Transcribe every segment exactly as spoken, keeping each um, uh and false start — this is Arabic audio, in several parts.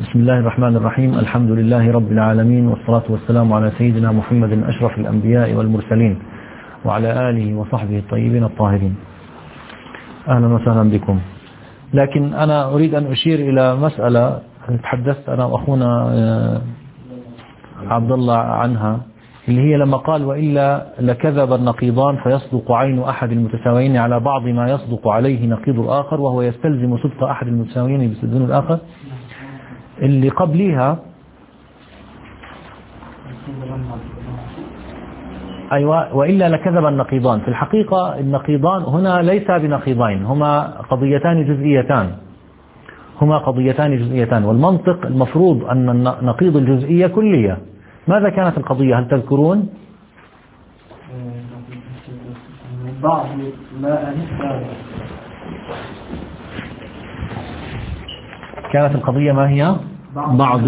بسم الله الرحمن الرحيم. الحمد لله رب العالمين، والصلاة والسلام على سيدنا محمد أشرف الأنبياء والمرسلين وعلى آله وصحبه الطيبين الطاهرين. أهلا وسهلا بكم. لكن أنا أريد أن أشير إلى مسألة تحدثت أنا وأخونا عبد الله عنها، اللي هي لما قال وإلا لكذب النقيضان فيصدق عين أحد المتساويين على بعض ما يصدق عليه نقيض الآخر، وهو يستلزم صدق أحد المتساويين بصدق الآخر. اللي قبلها أيوة، وإلا لكذب النقيضان. في الحقيقة النقيضان هنا ليس بنقيضين، هما قضيتان جزئيتان هما قضيتان جزئيتان والمنطق المفروض أن نقيض الجزئية كلية. ماذا كانت القضية؟ هل تذكرون؟ بعض لا كانت القضية ما هي؟ بعض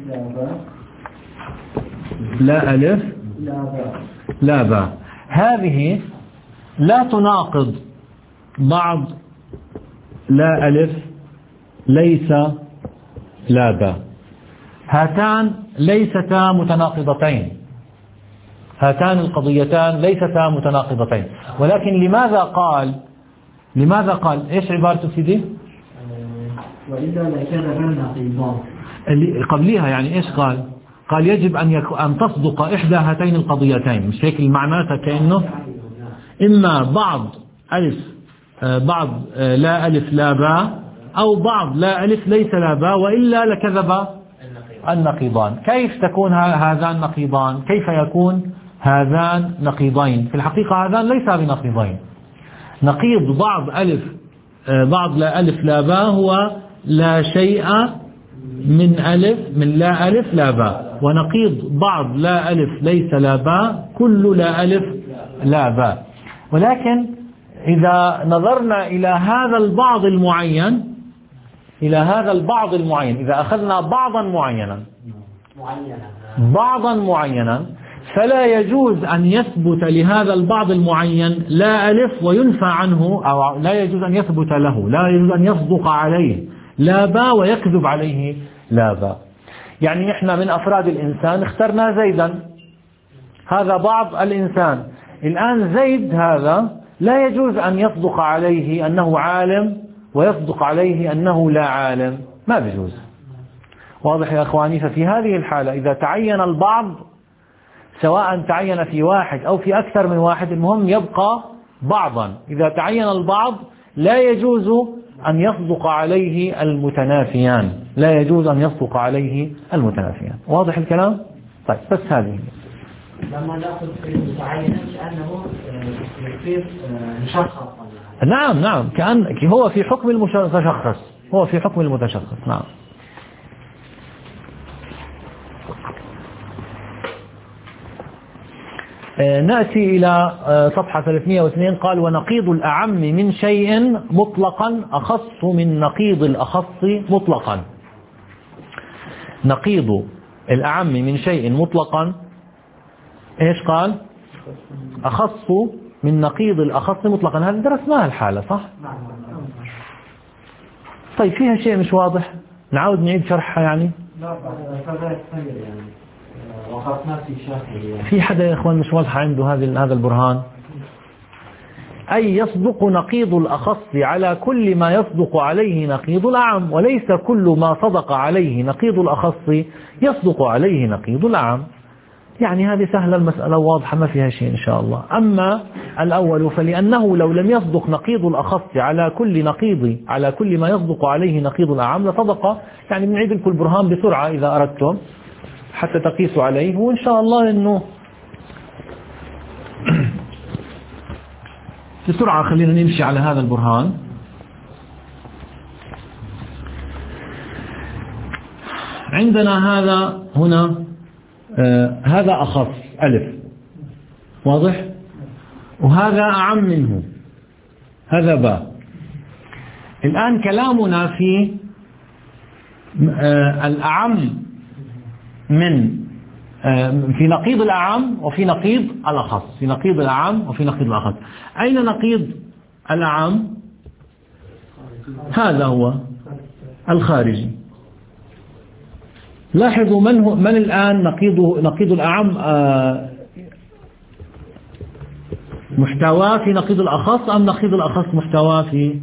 لا ألف لا باء. هذه لا تناقض بعض لا ألف ليس لا باء. هاتان ليستا متناقضتين، هاتان القضيتان ليستا متناقضتين. ولكن لماذا قال لماذا قال ايش عبارته سيدي؟ وإلا لكذب النقيضان. اللي قبليها يعني ايش قال؟ قال يجب أن يكون أن تصدق إحدى هاتين القضيتين. مش هيك المعنى؟ كأنه إما بعض ألف بعض لا ألف لا باء، أو بعض لا ألف ليس لا باء، وإلا لكذب النقيضان. كيف تكون هذان نقيضان؟ كيف يكون هذان نقيضين؟ في الحقيقة هذان ليس بنقيضين. نقيض بعض ألف بعض لا ألف لا باء هو لا شيء من ألف من لا ألف لا باء، ونقيض بعض لا ألف ليس لا باء كل لا ألف لا باء. ولكن إذا نظرنا إلى هذا البعض المعين إلى هذا البعض المعين إذا أخذنا بعضا معينا بعضا معينا فلا يجوز أن يثبت لهذا البعض المعين لا ألف وينفى عنه، أو لا يجوز أن يثبت له لا يجوز أن يصدق عليه لا باء ويكذب عليه لا باء. يعني إحنا من أفراد الإنسان اخترنا زيدا، هذا بعض الإنسان. الآن زيد هذا لا يجوز أن يصدق عليه أنه عالم ويصدق عليه أنه لا عالم، ما بيجوز. واضح يا أخواني؟ ففي هذه الحالة إذا تعين البعض، سواء تعين في واحد أو في أكثر من واحد، المهم يبقى بعضا. إذا تعين البعض لا يجوز أن يصدق عليه المتنافيان لا يجوز أن يصدق عليه المتنافيان. واضح الكلام؟ طيب، بس هذه لما نأخذ في المتعين كأنه يصير مشخص. نعم نعم، كأن هو في حكم المتشخص هو في حكم المتشخص. نعم. نأتي إلى صفحة ثلاثمئة واثنين. قال ونقيض الأعم من شيء مطلقا أخص من نقيض الأخص مطلقا. نقيض الأعم من شيء مطلقا إيش قال؟ أخص من نقيض الأخص مطلقا. هذا درسناها الحالة صح؟ طيب، فيها شيء مش واضح نعود نعيد شرحها يعني؟ لا يعني وقفنا في شرحه. في حدا يا إخوان مش واضح عنده هذا هذا البرهان؟ أي يصدق نقيض الأخص على كل ما يصدق عليه نقيض الأعم، وليس كل ما صدق عليه نقيض الأخص يصدق عليه نقيض الأعم. يعني هذه سهلة المسألة واضحة ما فيها شيء إن شاء الله. أما الأول فلأنه لو لم يصدق نقيض الأخص على كل نقيض على كل ما يصدق عليه نقيض الأعم لصدق. يعني بنعيد لكم البرهان بسرعة إذا أردتم حتى تقيسوا عليه، وإن شاء الله إنه بسرعة خلينا نمشي على هذا البرهان. عندنا هذا هنا آه هذا أخص ألف، واضح؟ وهذا أعم منه، هذا باء. الآن كلامنا في آه الأعم من آه في نقيض الأعم وفي نقيض الأخص في نقيض الأعم وفي نقيض الأخص. أين نقيض الأعم؟ هذا هو الخارجي. لاحظوا من هو من الآن نقيضه نقيض الأعم آه محتواه في نقيض الأخص أم نقيض الأخص محتواه في؟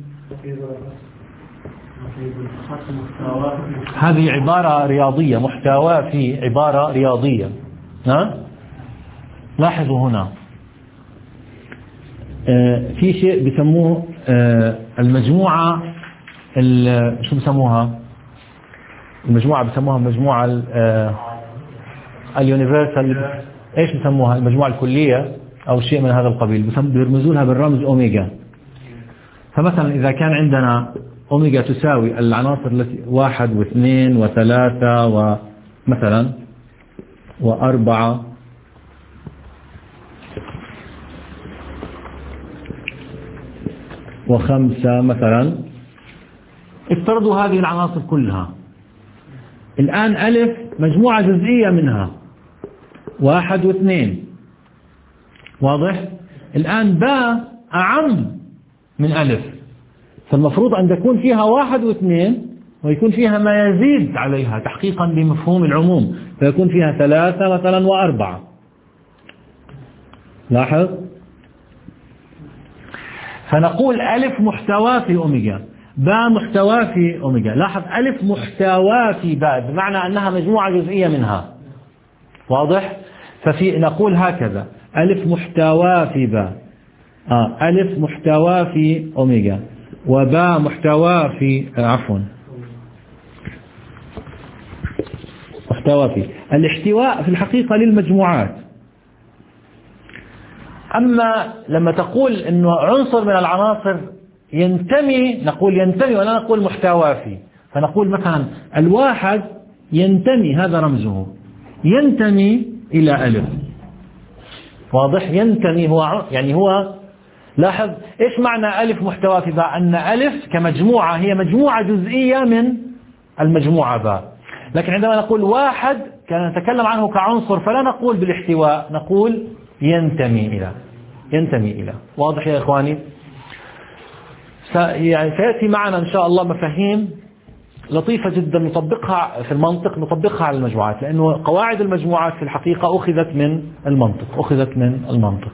هذه عبارة رياضية، محتواه في عبارة رياضية. ها؟ لاحظوا هنا آه في شيء بسموه آه المجموعة شو بسموها؟ المجموعة بسموها مجموعة اليونيفرسال، ايش بسموها؟ المجموعة الكلية او شيء من هذا القبيل، بيرمزوا لها بالرمز اوميجا. فمثلا اذا كان عندنا اوميجا تساوي العناصر التي واحد واثنين وثلاثة ومثلا واربعة وخمسة مثلا، افترضوا هذه العناصر كلها. الآن ألف مجموعة جزئية منها واحد واثنين، واضح؟ الآن باء أعم من ألف، فالمفروض أن تكون فيها واحد واثنين ويكون فيها ما يزيد عليها تحقيقا بمفهوم العموم، فيكون فيها ثلاثة مثلا وأربعة. لاحظ؟ فنقول ألف محتوى في أوميجا، باء محتوى في أوميجا. لاحظ ألف محتوى في باء بمعنى أنها مجموعة جزئية منها، واضح؟ ففي نقول هكذا ألف محتوى في باء، آه ألف محتوى في أوميجا، وباء محتوى في آه عفوا محتوى في. الاحتواء في الحقيقة للمجموعات. أما لما تقول أنه عنصر من العناصر ينتمي، نقول ينتمي ولا نقول محتوى فيه. فنقول مثلا الواحد ينتمي، هذا رمزه، ينتمي إلى ألف، واضح؟ ينتمي هو يعني هو. لاحظ إيش معنى ألف محتوى في باء؟ أن ألف كمجموعة هي مجموعة جزئية من المجموعة باء. لكن عندما نقول واحد كان نتكلم عنه كعنصر، فلا نقول بالاحتواء، نقول ينتمي إلى ينتمي إلى. واضح يا إخواني؟ يعني سيأتي معنا إن شاء الله مفاهيم لطيفة جدا نطبقها في المنطق، نطبقها على المجموعات، لأنه قواعد المجموعات في الحقيقة أخذت من المنطق أخذت من المنطق.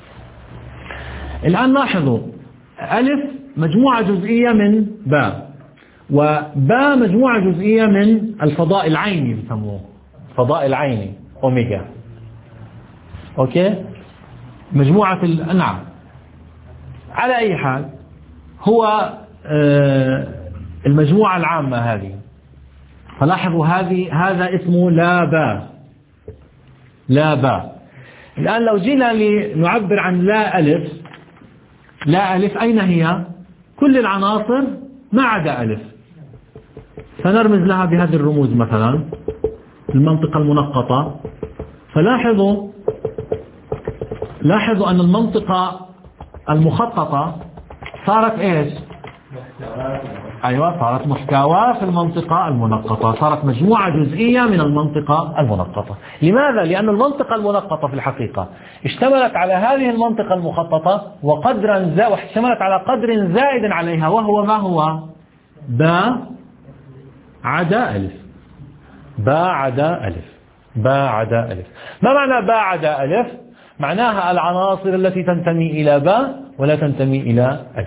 الآن لاحظوا ألف مجموعة جزئية من باء، وباء مجموعة جزئية من الفضاء العيني، بيسموه الفضاء العيني أوميجا. أوكي؟ مجموعة الأنعم. على أي حال هو المجموعة العامة هذه. فلاحظوا هذه هذا اسمه لا باء، لا باء. الآن لو جينا لنعبر عن لا ألف، لا ألف أين هي؟ كل العناصر ما عدا ألف، فنرمز لها بهذه الرموز مثلا المنطقة المنقطة. فلاحظوا لاحظوا أن المنطقة المخططة صارت إيش؟ أيوة، صارت محتوى في المنطقة المنقطة، صارت مجموعة جزئية من المنطقة المنقطة. لماذا؟ لأن المنطقة المنقطة في الحقيقة اشتملت على هذه المنطقة المخططة وقدرا زائد، واشتملت على قدر زائد عليها، وهو ما هو؟ باء عدا ألف، باء عدا ألف، باء عدا ألف. ما معنى باء عدا ألف؟ معناها العناصر التي تنتمي إلى باء ولا تنتمي إلى ألف.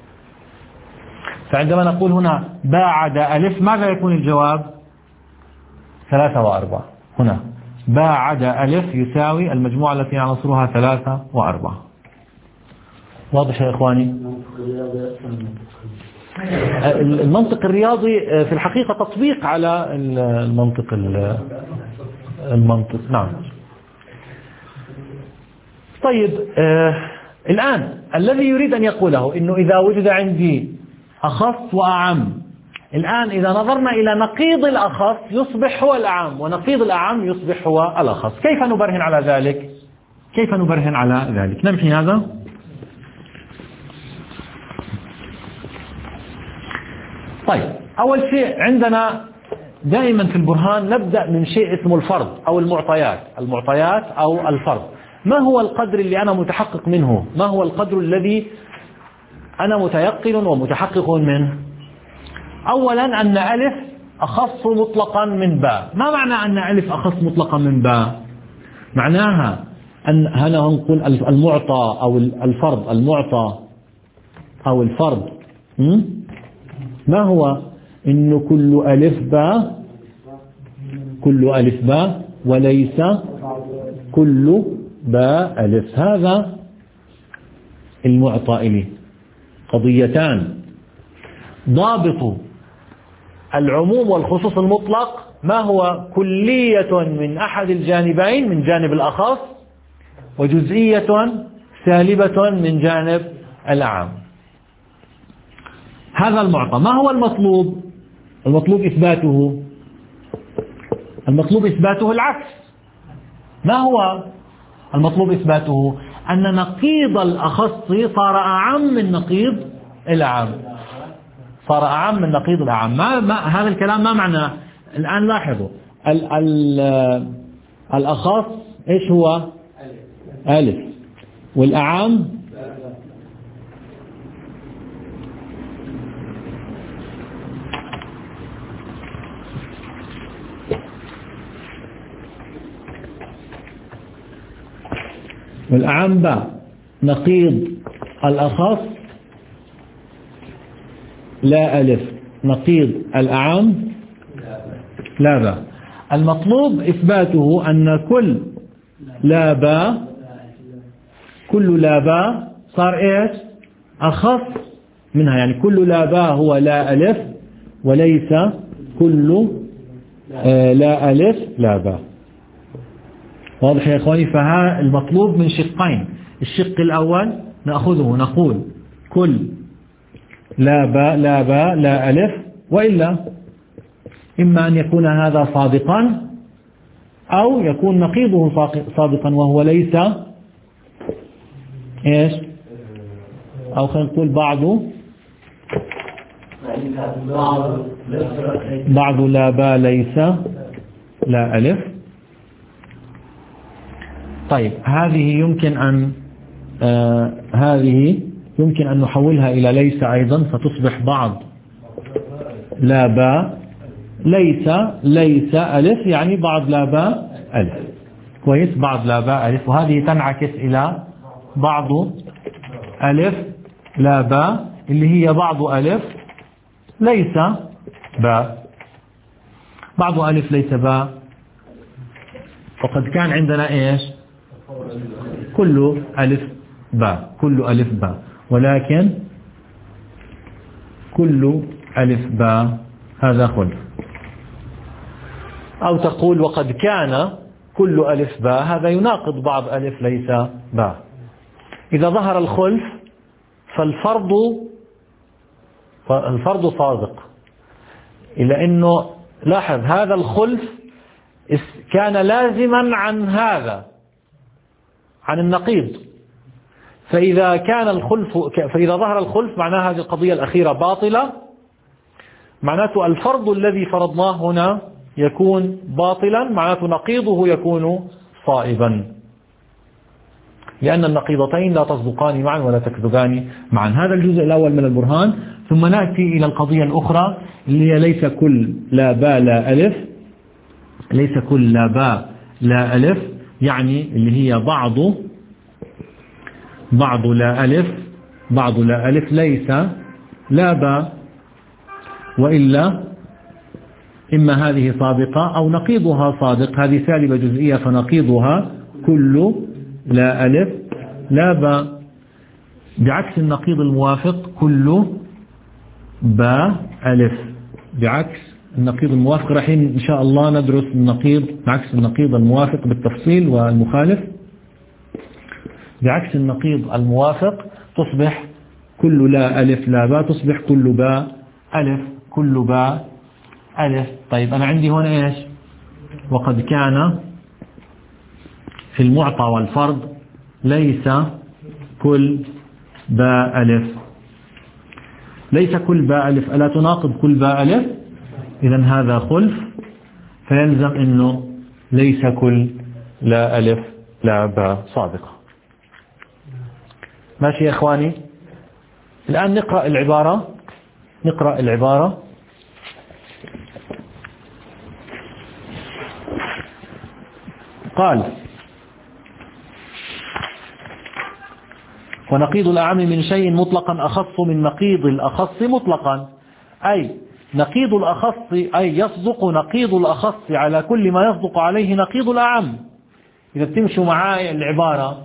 فعندما نقول هنا باء عدا ألف، ماذا يكون الجواب؟ ثلاثة وأربعة. هنا باء عدا ألف يساوي المجموعة التي عناصرها ثلاثة وأربعة. واضح يا إخواني؟ المنطق الرياضي في الحقيقة تطبيق على المنطق المنطق نعم. طيب آه الآن الذي يريد أن يقوله إنه إذا وجد عندي أخص وأعم، الآن إذا نظرنا إلى نقيض الأخص يصبح هو الأعم، ونقيض الأعم يصبح هو الأخص. كيف نبرهن على ذلك؟ كيف نبرهن على ذلك؟ نمحي هذا. طيب أول شيء عندنا دائما في البرهان نبدأ من شيء اسمه الفرض أو المعطيات، المعطيات أو الفرض. ما هو القدر اللي أنا متحقق منه؟ ما هو القدر الذي أنا متيقن ومتحقق منه؟ أولا أن ألف أخص مطلقا من باء. ما معنى أن ألف أخص مطلقا من باء؟ معناها أن هنا نقول المعطى أو الفرض، المعطى أو الفرض ما هو؟ إنه كل ألف باء، كل ألف باء وليس كل باء ألف. هذا المعطى إليه. قضيتان: ضابط العموم والخصوص المطلق ما هو؟ كلية من أحد الجانبين من جانب الأخص، وجزئية سالبة من جانب الأعم. هذا المعطى. ما هو المطلوب؟ المطلوب إثباته المطلوب إثباته العكس. ما هو المطلوب إثباته؟ أن نقيض الأخص صار أعم من نقيض الأعم، صار أعم من نقيض الأعم. ما ما هذا الكلام ما معناه؟ الآن لاحظوا، ال ال الأخص إيش هو؟ ألف، والأعم والأعم باء. نقيض الأخص لا ألف، نقيض الأعم لا باء. المطلوب إثباته أن كل لا باء، كل لا باء صار إيش؟ أخص منها. يعني كل لا باء هو لا ألف، وليس كل آه لا ألف لا باء. واضح يا إخواني؟ فها المطلوب من شقين. الشق الأول نأخذه نقول كل لا باء لا باء لا ألف، وإلا إما أن يكون هذا صادقا أو يكون نقيضه صادقا وهو ليس إيش؟ أو خلينا نقول بعض بعض لا باء ليس لا ألف. طيب هذه يمكن أن آه هذه يمكن أن نحولها إلى ليس أيضا، فتصبح بعض لا باء ليس ليس ألف، يعني بعض لا باء ألف. كويس؟ بعض لا باء ألف، وهذه تنعكس إلى بعض ألف لا باء اللي هي بعض ألف ليس باء. بعض ألف ليس باء، وقد كان عندنا إيش؟ كل ألف باء، كل ألف باء، ولكن كل ألف باء هذا خلف. أو تقول وقد كان كل ألف باء، هذا يناقض بعض ألف ليس باء. إذا ظهر الخلف فالفرض الفرض صادق، إلا أنه لاحظ هذا الخلف كان لازما عن هذا، عن النقيض. فإذا كان الخلف فإذا ظهر الخلف معناها هذه القضية الأخيرة باطلة، معناته الفرض الذي فرضناه هنا يكون باطلا، معناته نقيضه يكون صائبا، لأن النقيضتين لا تصدقان معا ولا تكذبان معا. هذا الجزء الأول من البرهان. ثم نأتي إلى القضية الأخرى اللي هي ليس كل لا باء لا ألف، ليس كل لا باء لا ألف، يعني اللي هي بعض بعض لا ألف بعض لا ألف ليس لا باء، وإلا إما هذه صادقة أو نقيضها صادق. هذه سالبة جزئية فنقيضها كل لا ألف لا باء، بعكس النقيض الموافق كل باء ألف. بعكس النقيض الموافق راح إن شاء الله ندرس النقيض بعكس النقيض الموافق بالتفصيل والمخالف. بعكس النقيض الموافق تصبح كل لا ألف لا باء، تصبح كل باء ألف كل باء ألف. طيب أنا عندي هنا إيش؟ وقد كان في المعطى والفرض ليس كل باء ألف. ليس كل باء ألف ألا تناقض كل باء ألف؟ إذن هذا خلف، فيلزم أنه ليس كل لا ألف لا باء صادقة. ماشي يا إخواني؟ الآن نقرأ العبارة نقرأ العبارة قال ونقيض الأعم من شيء مطلقا أخص من نقيض الأخص مطلقا، أي نقيض الأخص أي يصدق نقيض الأخص على كل ما يصدق عليه نقيض الأعم. إذا بتمشوا معاي العبارة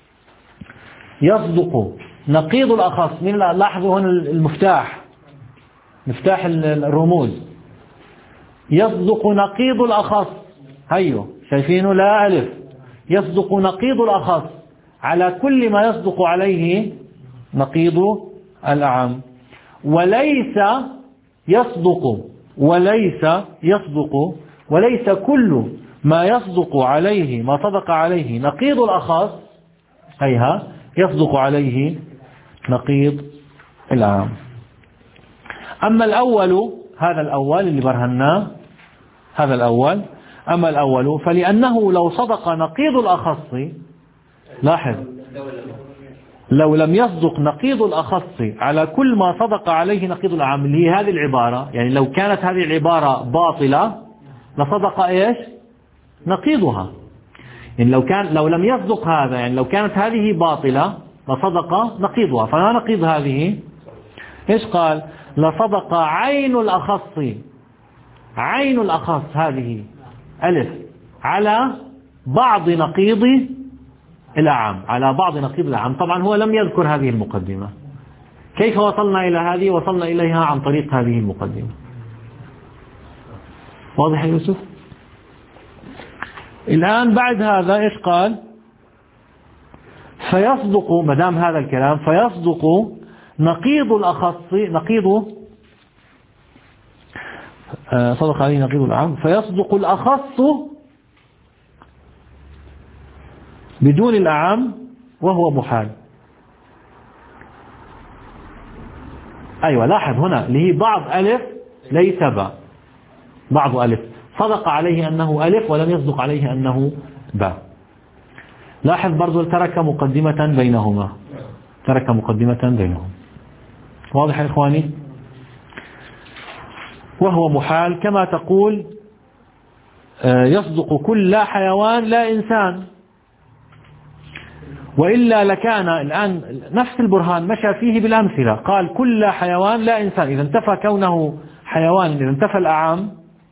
يصدق نقيض الأخص، من لاحظوا هنا المفتاح مفتاح الرموز، يصدق نقيض الأخص، هيو شايفينه لا ألف، يصدق نقيض الأخص على كل ما يصدق عليه نقيض الأعم، وليس يصدق وليس يصدق وليس كل ما يصدق عليه ما صدق عليه نقيض الأخص هيها يصدق عليه نقيض الأعم. أما الأول، هذا الأول اللي برهناه هذا الأول، أما الأول فلأنه لو صدق نقيض الأخص، لاحظ لو لم يصدق نقيض الأخص على كل ما صدق عليه نقيض الأعم، اللي هي هذه العبارة، يعني لو كانت هذه العبارة باطلة لصدق إيش نقيضها، يعني لو كان لو لم يصدق هذا، يعني لو كانت هذه باطلة لصدق نقيضها. فما نقيض هذه؟ إيش قال؟ لصدق عين الأخص، عين الأخص هذه ألف على بعض نقيض الأعم، على بعض نقيض الأعم. طبعا هو لم يذكر هذه المقدمة. كيف وصلنا إلى هذه؟ وصلنا إليها عن طريق هذه المقدمة. واضح يا يوسف؟ الآن بعد هذا إيش قال؟ فيصدق، مدام هذا الكلام فيصدق نقيض الأخص، نقيض صدق عليه نقيض الأعم، فيصدق الأخص بدون الأعم وهو محال. أيوة لاحظ هنا اللي هي بعض ألف ليس باء، بعض ألف صدق عليه أنه ألف ولم يصدق عليه أنه باء. لاحظ برضو ترك مقدمة بينهما، ترك مقدمة بينهم. واضح يا إخواني؟ وهو محال كما تقول يصدق كل لا حيوان لا إنسان، وإلا لكان، الآن نفس البرهان مشى فيه بالأمثلة، قال كل لا حيوان لا إنسان، إذا انتفى كونه حيوان، إذا انتفى الأعم،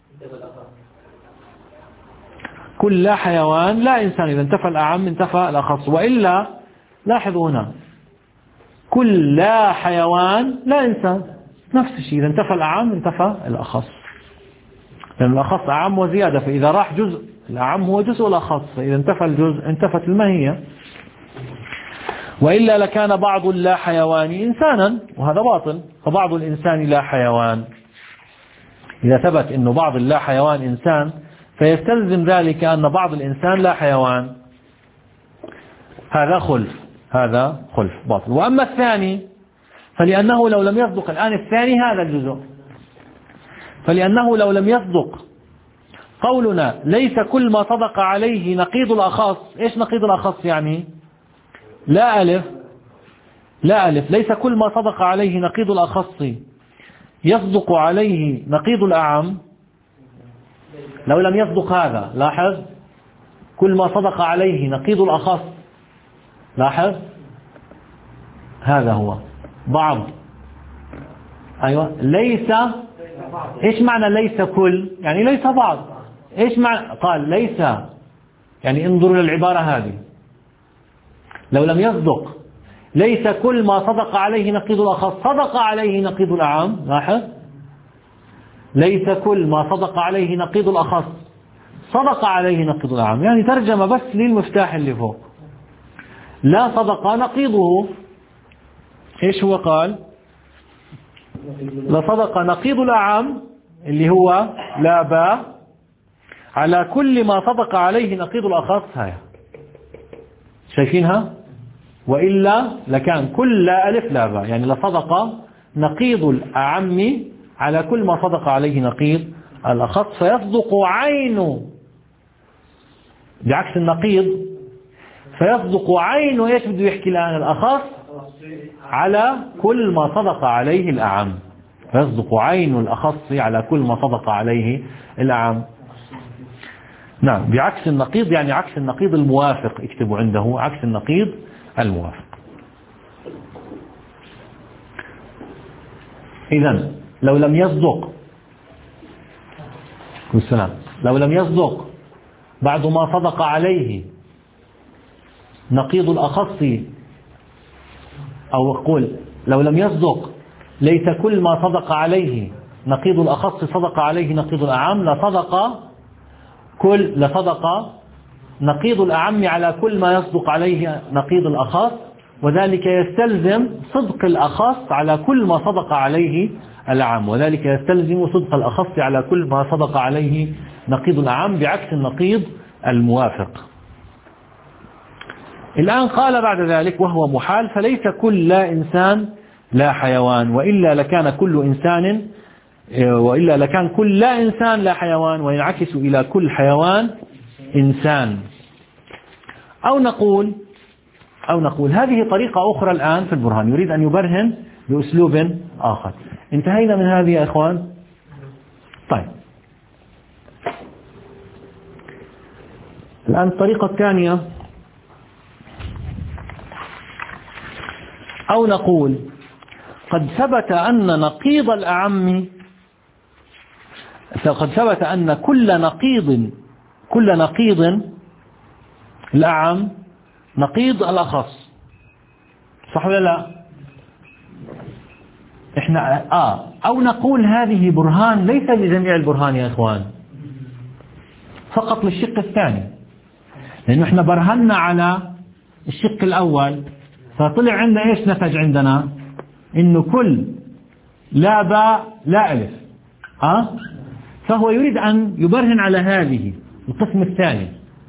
كل لا حيوان لا إنسان، إذا انتفى الأعم انتفى الأخص. وإلا لاحظوا هنا كل لا حيوان لا إنسان، نفس الشيء، إذا انتفى الأعم انتفى الأخص، لأن الأخص أعم وزيادة، فإذا راح جزء الأعم هو جزء الأخص، فإذا انتفى الجزء انتفت الماهية. وإلا لكان بعض اللا حيوان إنسانا، وهذا باطل، فبعض الإنسان لا حيوان. إذا ثبت أنه بعض اللا حيوان إنسان فيستلزم ذلك أن بعض الإنسان لا حيوان، هذا خلف، هذا خلف باطل. وأما الثاني فلأنه لو لم يصدق، الآن الثاني هذا الجزء، فلأنه لو لم يصدق قولنا ليس كل ما صدق عليه نقيض الأخص. إيش نقيض الأخص يعني؟ لا ألف، لا ألف، ليس كل ما صدق عليه نقيض الأخص يصدق عليه نقيض الأعم. لو لم يصدق هذا، لاحظ كل ما صدق عليه نقيض الأخص، لاحظ هذا هو بعض، أيوة ليس. إيش معنى ليس كل؟ يعني ليس بعض. إيش معنى قال ليس؟ يعني انظروا للعبارة هذه، لو لم يصدق ليس كل ما صدق عليه نقيض الأخص صدق عليه نقيض الأعم، لاحظ ليس كل ما صدق عليه نقيض الأخص صدق عليه نقيض الأعم، يعني ترجمة بس للمفتاح اللي فوق. لا صدق نقيضه، إيش هو قال؟ لصدق نقيض الأعم اللي هو لا باء على كل ما صدق عليه نقيض الأخص. هاي شايفينها؟ وإلا لكان كل لا ألف لا باء، يعني لصدق نقيض الأعم على كل ما صدق عليه نقيض الأخص، فيصدق عينه بعكس النقيض، فيصدق عينه. ايش بده يحكي الآن؟ الأخص على كل ما صدق عليه الأعم، فيصدق عين الأخص على كل ما صدق عليه الأعم. نعم، بعكس النقيض يعني عكس النقيض الموافق، اكتبوا عنده عكس النقيض الموافق. إذن لو لم يصدق والسلام لو لم يصدق بعد ما صدق عليه نقيض الأخص، أو أقول لو لم يصدق ليس كل ما صدق عليه نقيض الأخص صدق عليه نقيض الأعم، لصدق كل لصدق نقيض الأعم على كل ما يصدق عليه نقيض الأخص، وذلك يستلزم صدق الأخص على كل ما صدق عليه الأعم، وذلك يستلزم صدق الأخص على كل ما صدق عليه نقيض الأعم بعكس النقيض الموافق. الآن قال بعد ذلك وهو محال، فليس كل لا إنسان لا حيوان، وإلا لكان كل إنسان وإلا لكان كل لا إنسان لا حيوان، وينعكس إلى كل حيوان إنسان. أو نقول أو نقول هذه طريقة أخرى الآن في البرهان، يريد أن يبرهن بأسلوب آخر. انتهينا من هذه يا إخوان؟ طيب، الآن الطريقة الثانية، أو نقول قد ثبت أن نقيض الأعم قد ثبت أن كل نقيض كل نقيض الأعم نقيض الأخص، صح ولا لا؟ إحنا آه أو نقول هذه برهان ليس لجميع البرهان يا إخوان، فقط للشق الثاني، لأنه إحنا برهنا على الشق الأول، فطلع عندنا إيش نتج عندنا؟ إنه كل لا باء لا ألف، آه فهو يريد أن يبرهن على هذه القسم الثاني،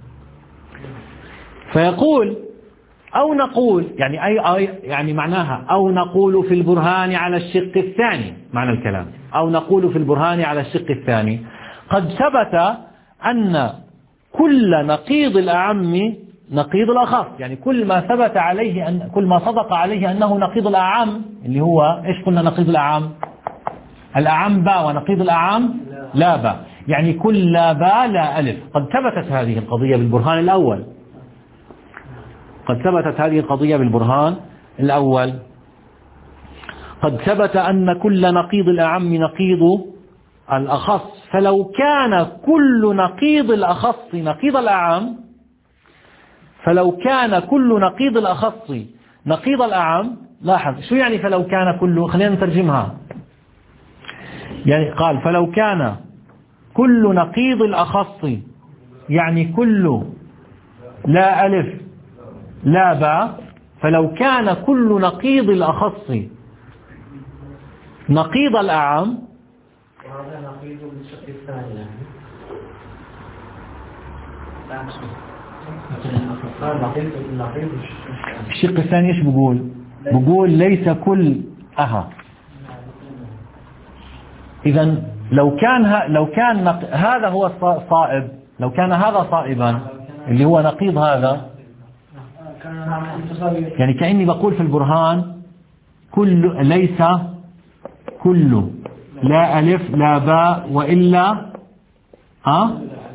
فيقول أو نقول يعني أي, أي يعني معناها أو نقول في البرهان على الشق الثاني، معنى الكلام أو نقول في البرهان على الشق الثاني قد ثبت أن كل نقيض الأعم نقيض الأخص، يعني كل ما ثبت عليه أن كل ما صدق عليه أنه نقيض الأعم، اللي هو إيش قلنا نقيض الأعم؟ الأعم باء ونقيض الأعم لا باء، يعني كل لا باء لا ألف. قد ثبتت هذه القضية بالبرهان الأول قد ثبتت هذه القضية بالبرهان الأول قد ثبت أن كل نقيض الأعم نقيض الأخص، فلو كان كل نقيض الأخص نقيض الأعم فلو كان كل نقيض الأخص نقيض الأعم، لاحظ شو يعني فلو كان كل، خلينا نترجمها، يعني قال فلو كان كل نقيض الأخص يعني كل لا ألف لا باء، فلو كان كل نقيض الأخص نقيض الأعم، وهذا نقيض بالشق الثاني يعني الشق الثاني ايش بقول؟ بقول ليس كل أها إذا لو كان لو كان هذا هو الصائب، لو كان هذا صائبا اللي هو نقيض هذا، يعني كأني بقول في البرهان كل ليس كل لا ألف لا باء وإلا أه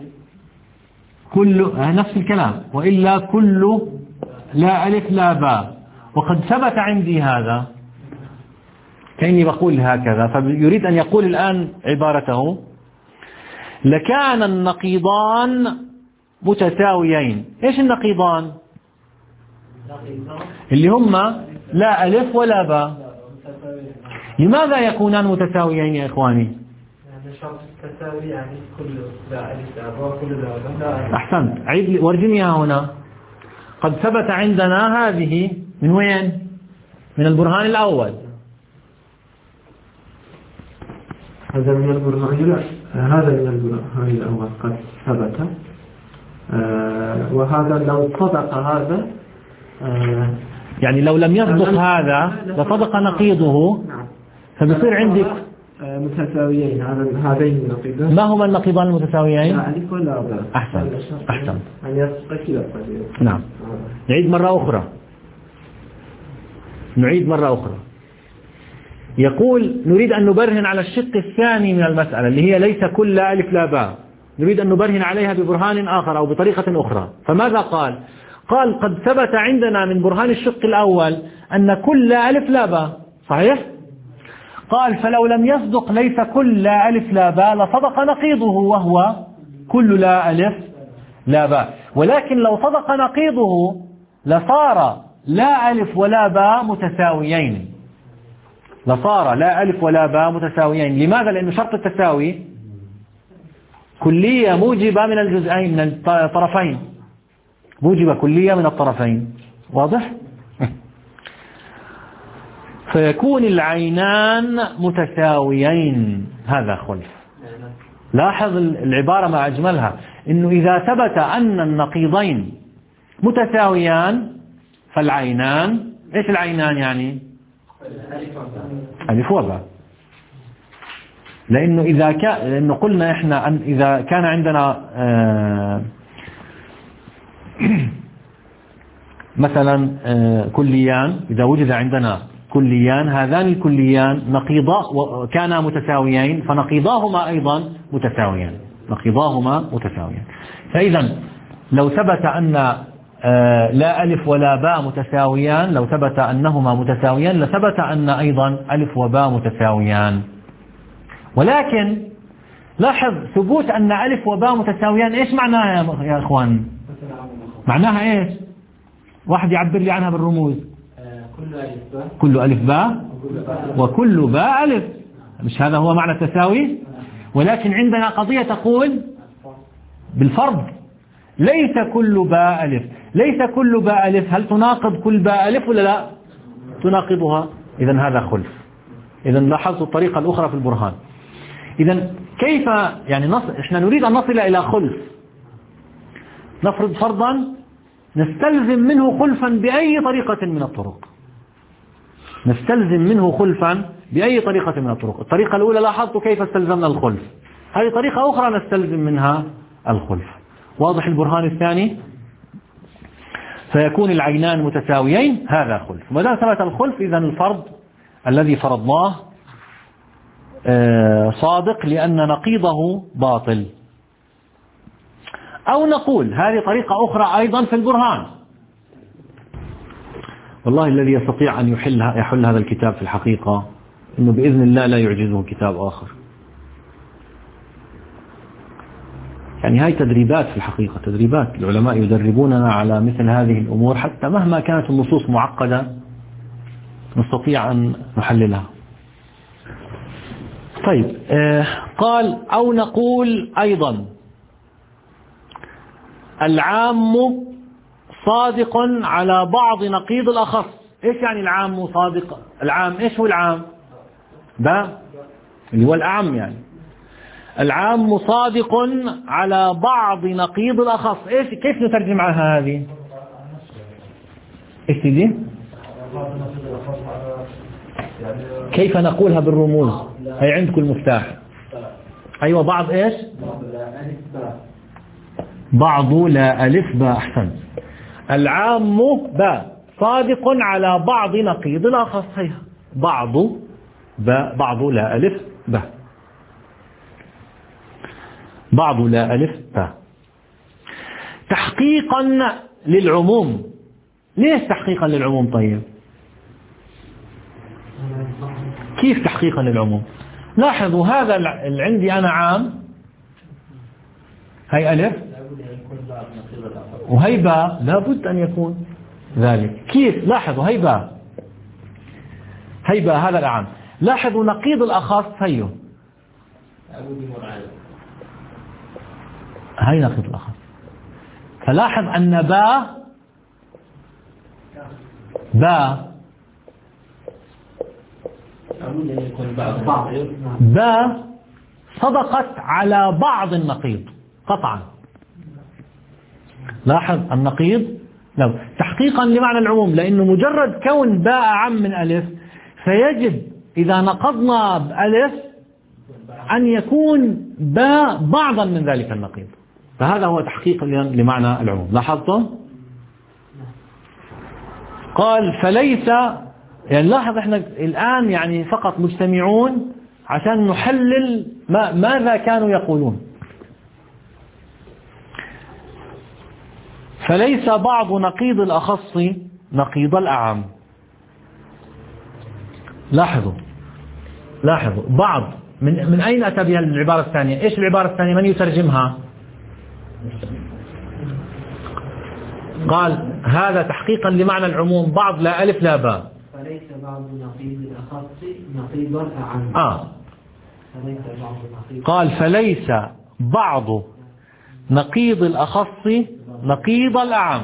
كل نفس الكلام، وإلا كل لا ألف لا باء، وقد ثبت عندي هذا، كأني بقول هكذا. فيريد أن يقول الآن عبارته لكان النقيضان متساويين. إيش النقيضان؟ اللي هما لا ألف ولا باء. لماذا يكونان متساويين يا إخواني؟ يعني شرط التساوي يعني كل لا ألف لا باء كل لا باء. أحسنت، عيد ورجنيها هنا. قد ثبت عندنا هذه من وين؟ من البرهان الأول. هذا من البرهان لا هذا من البرهان الأول قد ثبت، آه وهذا لو صدق هذا آه يعني لو لم يصدق هذا لصدق نقيضه، فبصير عندك آه متساويين. هذين النقيضان ما هما النقيضان المتساويين؟ لا ألف ولا باء. أحسن أحسن أن يصدق كلا. نعم. نعيد مرة أخرى نعيد مرة أخرى يقول نريد أن نبرهن على الشق الثاني من المسألة اللي هي ليس كل لا ألف لا باء. نريد أن نبرهن عليها ببرهان آخر أو بطريقة أخرى. فماذا قال؟ قال قد ثبت عندنا من برهان الشق الأول أن كل لا ألف لا باء. صحيح؟ قال فلو لم يصدق ليس كل لا ألف لا باء لصدق نقيضه وهو كل لا ألف لا باء. ولكن لو صدق نقيضه لصار لا ألف ولا باء متساويين، لصار لا ألف ولا باء متساويين. لماذا؟ لأن شرط التساوي كلية موجبة من الجزئين من الطرفين، موجبة كلية من الطرفين. واضح؟ فيكون العينان متساويين. هذا خلف. لاحظ العبارة ما أجملها، إنه إذا ثبت أن النقيضين متساويان فالعينان، إيش العينان يعني؟ ألف وباء. لأنه إذا كان، لأنه قلنا إحنا أن إذا كان عندنا آه مثلا آه كليان، إذا وجد عندنا كليان، هذان الكليان نقيضا وكانا متساويين فنقيضاهما أيضا متساويان، نقيضاهما متساويان. فإذا لو ثبت أن آه لا ألف ولا باء متساويان، لو ثبت أنهما متساويان لثبت أن أيضا ألف وباء متساويان. ولكن لاحظ ثبوت أن ألف وباء متساويان إيش معناها يا إخوان؟ معناها إيش؟ واحد يعبر لي عنها بالرموز. كل ألف باء، كل ألف باء وكل باء ألف، مش هذا هو معنى التساوي؟ ولكن عندنا قضية تقول بالفرض ليس كل باء ألف، ليس كل باء ألف، هل تناقض كل باء ألف ولا لا؟ تناقضها. إذن هذا خلف. إذن لاحظوا الطريقة الأخرى في البرهان. إذن كيف يعني نص... إحنا نريد أن نصل إلى خلف، نفرض فرضا نستلزم منه خلفا بأي طريقة من الطرق، نستلزم منه خلفا بأي طريقة من الطرق. الطريقة الأولى لاحظتوا كيف استلزمنا الخلف، هذه طريقة أخرى نستلزم منها الخلف. واضح البرهان الثاني؟ فيكون العينان متساويين، هذا خلف. ما دام ثبت الخلف إذن الفرض الذي فرضناه صادق لأن نقيضه باطل. أو نقول هذه طريقة أخرى أيضا في البرهان. والله الذي يستطيع أن يحل, يحل هذا الكتاب في الحقيقة إنه بإذن الله لا يعجزه كتاب آخر. يعني هاي تدريبات في الحقيقة، تدريبات العلماء يدربوننا على مثل هذه الأمور حتى مهما كانت النصوص معقدة نستطيع أن نحللها. طيب آه قال أو نقول أيضا العام صادق على بعض نقيض الأخص. إيش يعني العام صادق؟ العام إيش هو العام؟ ده اللي هو الأعم. يعني العام صادق على بعض نقيض الأخص. إيش كيف نترجم على هذه؟ إيش دي؟ كيف نقولها بالرموز؟ هي عندكم المفتاح. أيوة بعض إيش؟ بعض لا ألف باء. أحسن. العام باء صادق على بعض نقيض الآخر. هي بعض باء، بعض لا ألف باء، بعض لا ألف باء. تحقيقا للعموم. ليش تحقيقا للعموم؟ طيب كيف تحقيقا للعموم؟ لاحظوا هذا اللي عندي أنا عام، هي ألف وهي باء، لابد أن يكون ذلك. كيف؟ لاحظوا هي باء، هي باء، هذا الأعم. لاحظوا نقيض الأخص هيه، هي نقيض الأخص. فلاحظ أن باء باء باء صدقت على بعض النقيض قطعا. لاحظ النقيض لو تحقيقا لمعنى العموم، لأنه مجرد كون باء أعم من ألف فيجب إذا نقضنا بألف أن يكون باء بعضا من ذلك النقيض. فهذا هو تحقيق لمعنى العموم. لاحظتم؟ قال فليس، يعني لاحظ احنا الآن يعني فقط مجتمعون عشان نحلل ما ماذا كانوا يقولون. فليس بعض نقيض الأخص نقيض الأعم. لاحظوا لاحظوا بعض من من أين أتى بها العبارة الثانية؟ إيش العبارة الثانية؟ من يترجمها؟ قال هذا تحقيقا لمعنى العموم، بعض لا ألف لا باء. فليس بعض نقيض الأخص نقيض الأعم. آه فليس بعض نقيض. قال فليس بعض نقيض الأخص نقيض الأعم.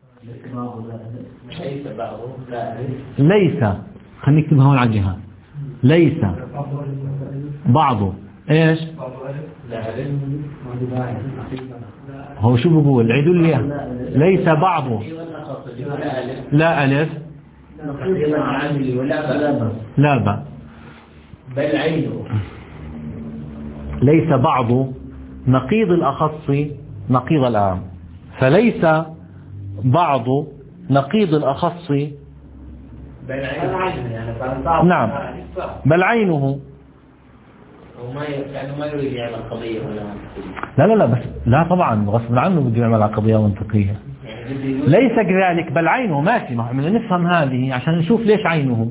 ليس بعض لا ألف. ليس، خليك نكتبها هون على الجهة. ليس بعض ايش؟ هو شو بقول؟ عيدوا لي ليس بعض لا ألف لا باء بل عينه. ليس بعض نقيض الأخص نقيض الأعم. فليس بعض نقيض الأخص بل عينه يعني نعم بل عينه. وما يعني ما يريد يعمل قضية ولا لا لا لا بس لا طبعا غصب عنه بده يعمل قضية منطقية. ليس كذلك بل عينه ماشي، ما بدنا نفهم هذه عشان نشوف ليش عينه.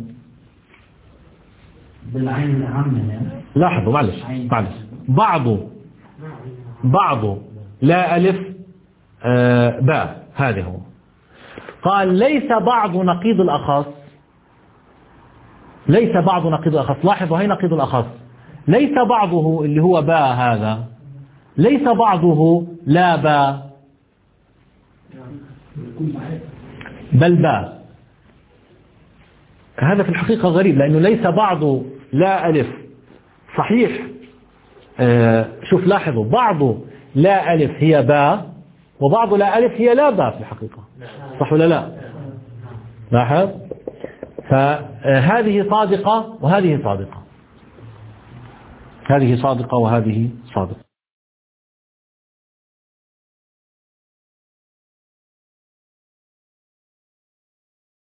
بالعين العامة يعني. لاحظوا معلش معلش بعض بعض لا ألف آه باء هذا هو. قال ليس بعض نقيض الأخص، ليس بعض نقيض الأخص. لاحظوا هي نقيض الأخص. ليس بعضه اللي هو باء هذا، ليس بعضه لا باء بل باء. هذا في الحقيقة غريب، لأنه ليس بعض لا ألف صحيح. آه شوف لاحظوا بعض لا ألف هي باء وبعض لا ألف هي لا باء في الحقيقة، صح ولا لا؟ لاحظ، فهذه صادقة وهذه صادقة، هذه صادقة وهذه صادقة.